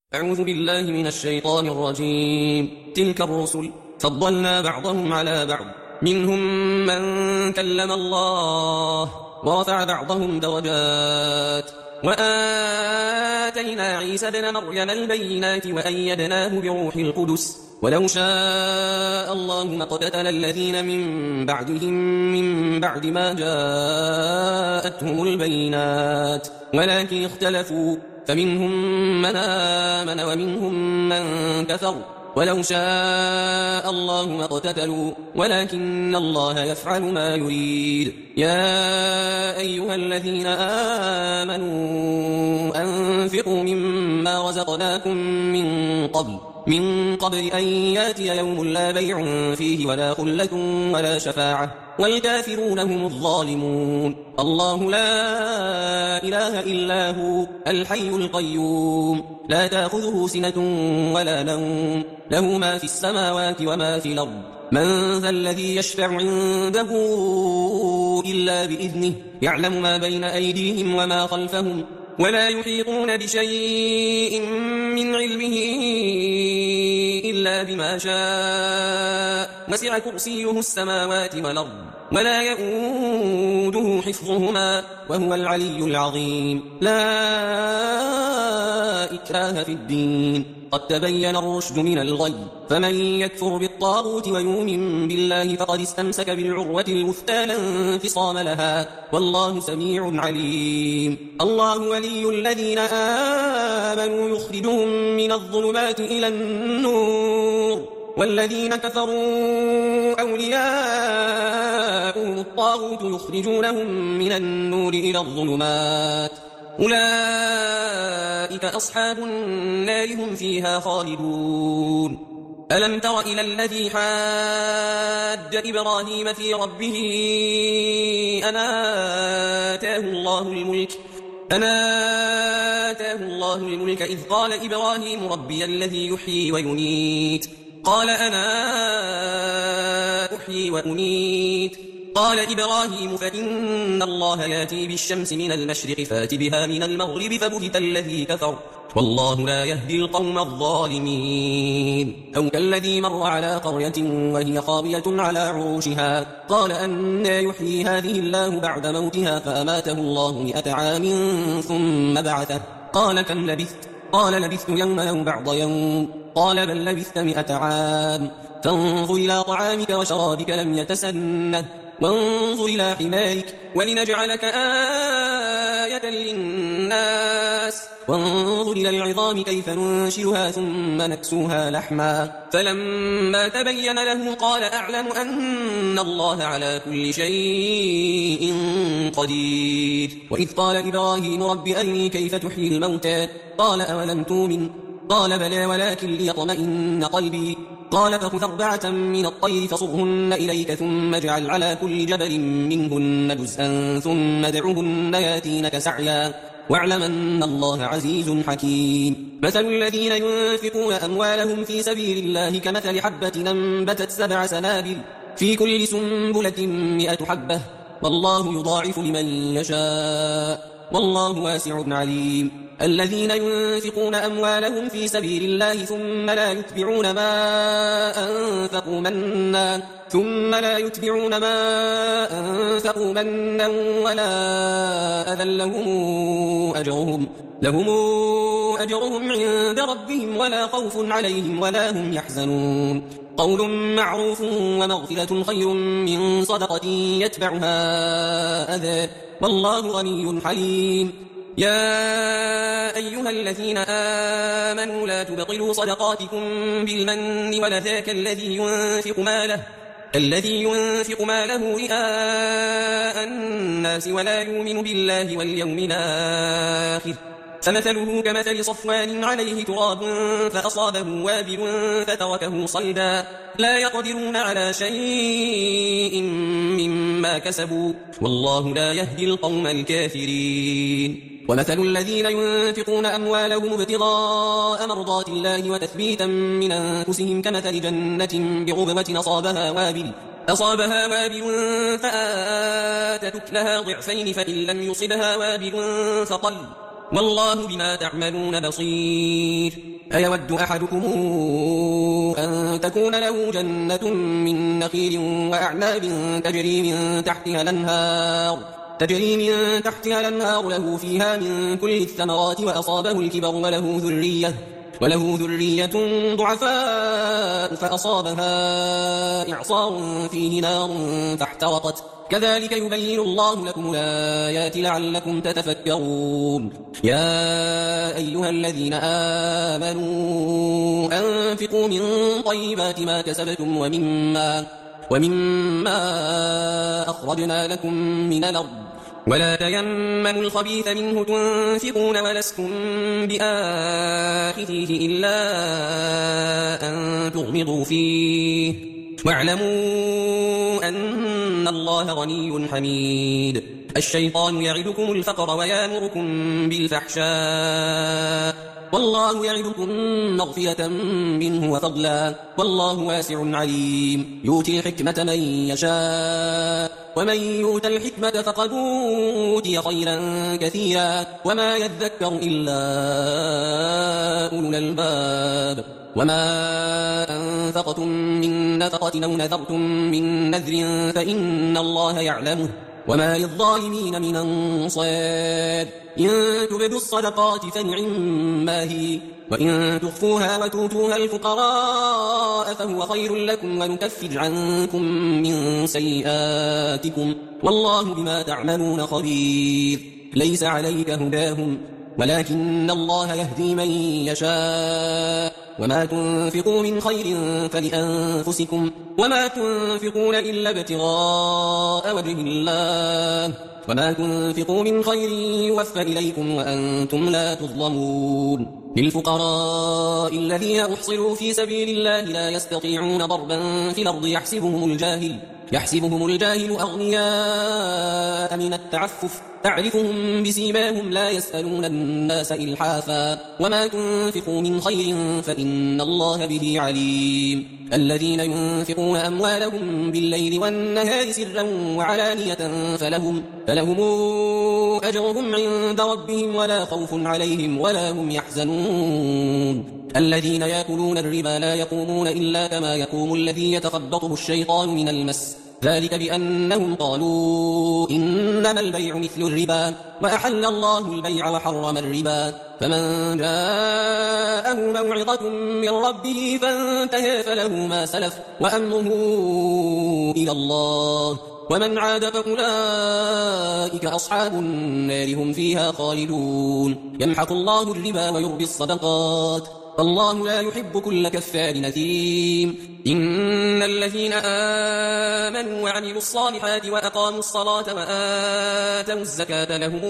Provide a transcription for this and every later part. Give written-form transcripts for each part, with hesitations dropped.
أعوذ بالله من الشيطان الرجيم. تلك الرسل فضلنا بعضهم على بعض، منهم من كلم الله ورفع بعضهم درجات، وآتينا عيسى ابن مريم البينات وأيدناه بروح القدس، ولو شاء الله ما اقتتل الذين من بعدهم من بعد ما جاءتهم البينات ولكن اختلفوا، فمنهم من آمن ومنهم من كفر، ولو شاء الله ما اقتتلوا ولكن الله يفعل ما يريد. يا أيها الذين آمنوا أنفقوا مما رزقناكم من قبل أن ياتي يوم لا بيع فيه ولا خلة ولا شفاعة والكافرون هم الظالمون. الله لا إله إلا هو الحي القيوم، لا تأخذه سنة ولا نوم، له ما في السماوات وما في الأرض. من ذا الذي يشفع عنده إلا بإذنه، يعلم ما بين أيديهم وما خلفهم، ولا يحيطون بشيء من علمه إلا بما شاء، وسع كرسيه السماوات والأرض ولا يؤوده حفظهما وهو العلي العظيم. لا إكراه في الدين، قد تبين الرشد من الغي، فمن يكفر بالطاغوت ويؤمن بالله فقد استمسك بالعروة الوثقى لا انفصام لها، والله سميع عليم. الله ولي الذين آمنوا يخرجهم من الظلمات إلى النور، والذين كفروا أولياءهم الطاغوت يخرجونهم من النور إلى الظلمات، أولئك أصحاب النار هم فيها خالدون. ألم تر إلى الذي حاج إبراهيم في ربه أن آتاه الله الملك إذ قال إبراهيم ربي الذي يحيي ويميت، قال أنا أحيي وأميت، قال إبراهيم فإن الله ياتي بالشمس من المشرق فات بها من المغرب فبهت الذي كفر، والله لا يهدي القوم الظالمين. أو كالذي مر على قرية وهي خاوية على عروشها، قال أنى يحيي هذه الله بعد موتها، فأماته الله 100 عام ثم بعثه، قال كم لبثت؟ قال لبثت يوما أو بعض يوم، قال بل لبثت 100 عام. فانظر إلى طعامك وشرابك لم يتسنه، وانظر إلى حمارك ولنجعلك آية للناس، وانظر إلى العظام كيف ننشرها ثم نكسوها لحما، فلما تبين له قال أعلم أن الله على كل شيء قدير. وإذ قال إبراهيم رب أرني كيف تحيي الموتى، قال أولم تؤمن، قال بلى ولكن ليطمئن قلبي، قال فخذ 4 من الطير فصرهن إليك ثم اجعل على كل جبل منهن جزءا ثم ادعهن ياتينك سعيا، واعلم أن الله عزيز حكيم. مثل الذين ينفقون أموالهم في سبيل الله كمثل حبة أنبتت 7 سنابل في كل سنبلة 100 حبة، والله يضاعف لمن يشاء، والله واسع عليم. الذين ينفقون أموالهم في سبيل الله ثم لا يتبعون ما أنفقوا منا ولا أذى لهم أجرهم عند ربهم ولا خوف عليهم ولا هم يحزنون. قول معروف ومغفرة خير من صدقة يتبعها أذى، والله غني حليم. يا أيها الذين آمنوا لا تبطلوا صدقاتكم بالمن والأذى الذي ينفق ماله رئاء الناس ولا يؤمن بالله واليوم الآخر، فمثله كمثل صفوان عليه تراب فأصابه وابل فتركه صلدا، لا يقدرون على شيء مما كسبوا، والله لا يهدي القوم الكافرين. ومثل الذين ينفقون أموالهم ابتغاء مرضات الله وتثبيتا من أنفسهم كمثل جنة بربوة أصابها وابل فآتت أكلها ضعفين، فإن لم يصبها وابل فطل، والله بما تعملون بصير. أيود أحدكم أن تكون له جنة من نخيل وأعناب تجري من تحتها الأنهار له فيها من كل الثمرات وأصابه الكبر وله ذرية ضعفاء فأصابها إعصار فيه نار فاحترقت كذلك يبين الله لكم الآيات لعلكم تتفكرون يا أيها الذين آمنوا أنفقوا من طيبات ما كسبتم وممما أخرجنا لكم من الأرض ولا تيمموا الخبيث منه تنفقون ولستم بآخذيه إلا أن تغمضوا فيه واعلموا أن الله غني حميد الشيطان يعدكم الفقر ويأمركم بالفحشاء والله يعدكم مغفرة منه وفضلا والله واسع عليم يؤتي الحكمة من يشاء ومن يؤت الحكمة فقد أوتي خيرا كثيرا وما يذكر إلا أولو الألباب وما أنفقتم من نفقة أو نذرتم من نذر فإن الله يعلمه وما للظالمين من أنصار إن تبدوا الصدقات فنعما هي وإن تخفوها وتؤتوها الفقراء فهو خير لكم ونكفر عنكم من سيئاتكم والله بما تعملون خبير ليس عليك هداهم ولكن الله يهدي من يشاء وما تنفقوا من خير فلأنفسكم وما تنفقون إلا ابتغاء وجه الله وما تنفقوا من خير يوفى إليكم وأنتم لا تظلمون للفقراء الذين أحصروا في سبيل الله لا يستطيعون ضربا في الأرض يحسبهم الجاهل أغنياء من التعفف تعرفهم بسيماهم لا يسألون الناس إلحافا وما تنفقوا من خير فإن الله به عليم الذين ينفقون أموالهم بالليل والنهار سرا وعلانية فلهم أجرهم عند ربهم ولا خوف عليهم ولا هم يحزنون الذين يأكلون الربا لا يقومون إلا كما يقوم الذي يتخبطه الشيطان من المس ذلك بأنهم قالوا إنما البيع مثل الربا وأحل الله البيع وحرم الربا فمن جاءه موعظة من ربه فانتهى فله ما سلف وأمره إلى الله ومن عاد فأولئك أصحاب النار هم فيها خالدون يمحق الله الربا ويربي الصدقات والله لا يحب كل كفار نثيم إن الذين آمنوا وعملوا الصالحات وأقاموا الصلاة وآتوا الزكاة لهم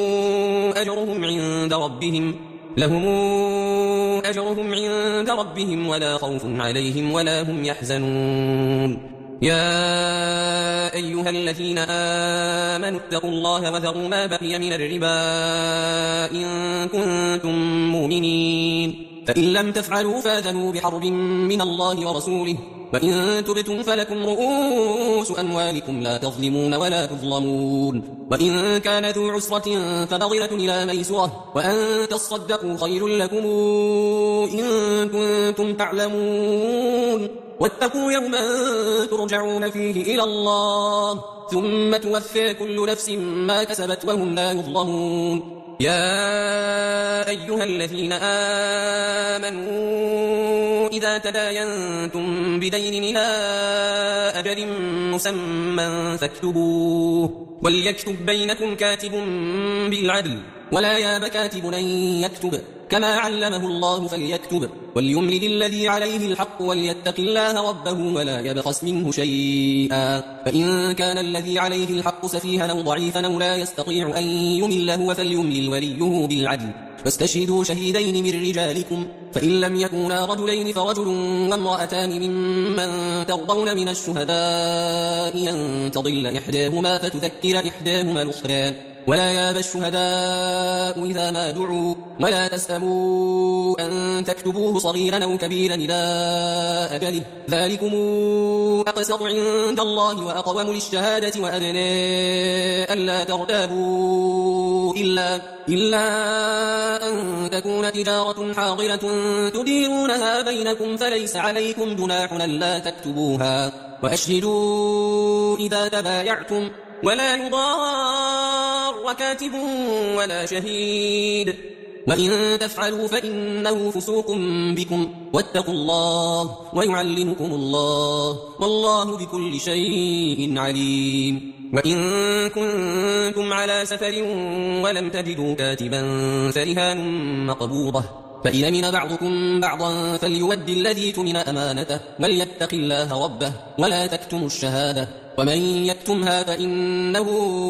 أجرهم عند ربهم ولا خوف عليهم ولا هم يحزنون يا أيها الذين آمنوا اتقوا الله وذروا ما بقي من الربا إن كنتم مؤمنين فإن لم تفعلوا فاذنوا بحرب من الله ورسوله وإن تبتم فلكم رؤوس أموالكم لا تظلمون ولا تظلمون وإن كان ذو عسرة فنظرة إلى ميسرة وأن تصدقوا خير لكم إن كنتم تعلمون واتقوا يوما ترجعون فيه إلى الله ثم توفى كل نفس ما كسبت وهم لا يظلمون يا أيها الذين آمنوا إذا تداينتم بدين إلى أجل مسمى فاكتبوه وليكتب بينكم كاتب بالعدل ولا ياب كاتب أن يكتب كما علمه الله فليكتب وليملل الذي عليه الحق وليتق الله ربه ولا يبخس منه شيئا فإن كان الذي عليه الحق سفيها أو ضعيفا أو لا يستطيع أن يمله فليملل وليه بالعدل فاستشهدوا شهيدين من رجالكم فإن لم يكونا رجلين فرجل وامرأتان ممن ترضون من الشهداء أن تضل إحداهما فتذكر إحداهما الأخرى ولا يابى الشهداء إذا ما دعوا ولا تسأموا أن تكتبوه صغيرا أو كبيرا إلى أجله ذلكم أقسط عند الله وأقوم للشهادة وأدنى ألا ترتابوا إلا أن تكون تجارة حاضرة تديرونها بينكم فليس عليكم جناح ألا تكتبوها وأشهدوا إذا تبايعتم ولا يضار كاتب ولا شهيد وإن تفعلوا فإنه فسوق بكم واتقوا الله ويعلمكم الله والله بكل شيء عليم وإن كنتم على سفر ولم تجدوا كاتبا فرهان مقبوضة فإن من بعضكم بعضا فليود الذي اؤتمن أمانته وليتق الله ربه ولا تكتموا الشهادة ومن يكتمها فإنه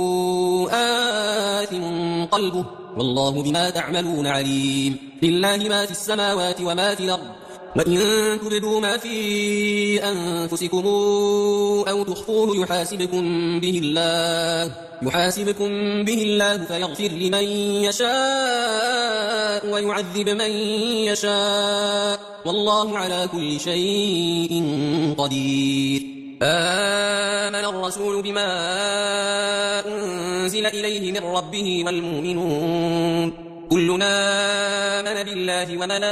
آثم قلبه والله بما تعملون عليم لله ما في السماوات وما في الأرض وإن تبدوا ما في أنفسكم أو تخفوه يحاسبكم به الله فيغفر لمن يشاء ويعذب من يشاء والله على كل شيء قدير آمن الرسول بما أنزل إليه من ربه والمؤمنون كلنا آمن بالله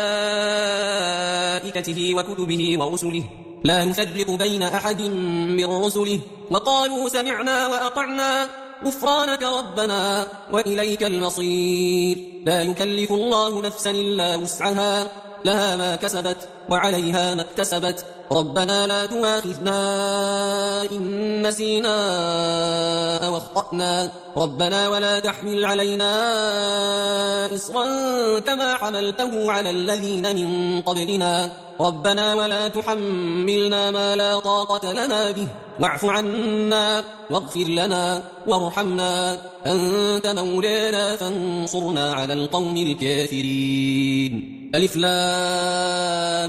وملائكته وكتبه ورسله لا نفرق بين أحد من رسله وقالوا سمعنا وأطعنا غفرانك ربنا وإليك المصير لا يكلف الله نفسا إلا وسعها لها ما كسبت وعليها ما اكتسبت ربنا لا تؤاخذنا إن نسينا أو أخطأنا ربنا ولا تحمل علينا إصرا كما حملته على الذين من قبلنا ربنا ولا تحملنا ما لا طاقة لنا به واعف عنا واغفر لنا وارحمنا أنت مولانا فانصرنا على القوم الكافرين ألف لام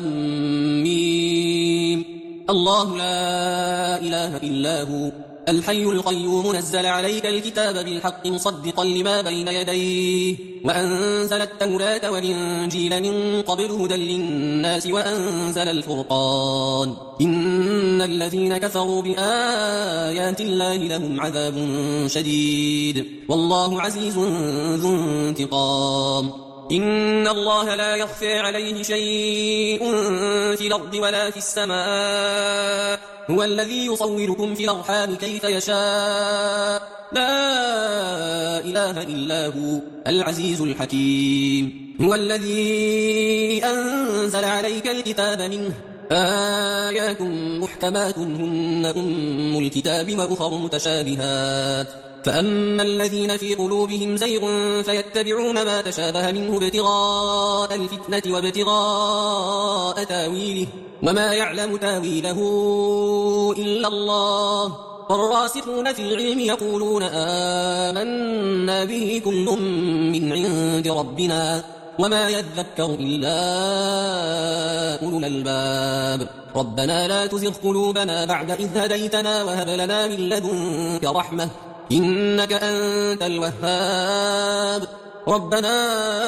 ميم الله لا إله إلا هو الحي القيوم نزل عليك الكتاب بالحق مصدقا لما بين يديه وأنزل التوراة والإنجيل من قبل هدى للناس وأنزل الفرقان إن الذين كفروا بآيات الله لهم عذاب شديد والله عزيز ذو انتقام إن الله لا يخفى عليه شيء في الأرض ولا في السماء هو الذي يصوركم في الأرحام كيف يشاء لا إله إلا هو العزيز الحكيم هو الذي أنزل عليك الكتاب منه آيات محكمات هن أم الكتاب وأخر متشابهات فأما الذين في قلوبهم زيغ فيتبعون ما تشابه منه ابتغاء الفتنة وابتغاء تاويله وما يعلم تاويله إلا الله والراسخون في العلم يقولون آمنا به كل من عند ربنا وما يذكر إلا أولو الألباب ربنا لا تزغ قلوبنا بعد إذ هديتنا وهب لنا من لدنك رحمة إنك أنت الوهاب ربنا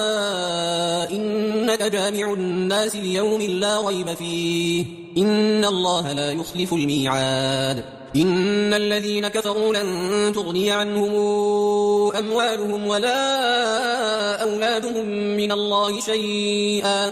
إنك جامع الناس ليوم لا ريب فيه إن الله لا يخلف الميعاد إن الذين كفروا لن تغني عنهم أموالهم ولا أولادهم من الله شيئا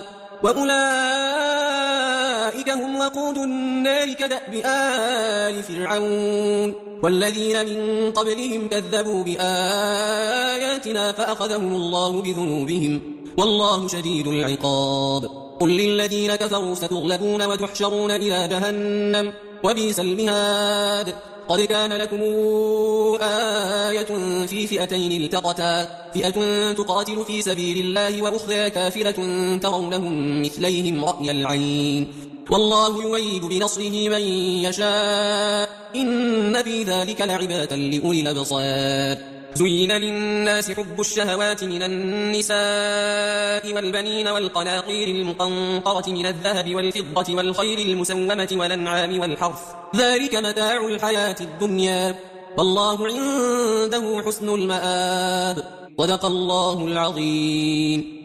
وأولئك هم وقود النار كدأب آل فرعون والذين من قبلهم كذبوا بآياتنا فأخذهم الله بذنوبهم والله شديد العقاب قل للذين كفروا ستغلبون وتحشرون إلى جهنم وبئس المهاد قد كان لكم آية في فئتين التقتا فئة تقاتل في سبيل الله وأخرى كافرة ترونهم مثليهم رأي العين والله يؤيد بنصره من يشاء إن في ذلك لعبرة لأولي الأبصار زين للناس حب الشهوات من النساء والبنين والقناطير المقنطرة من الذهب والفضة والخيل المسومة والأنعام والحرث ذلك متاع الحياة الدنيا والله عنده حسن المآب. صدق الله العظيم.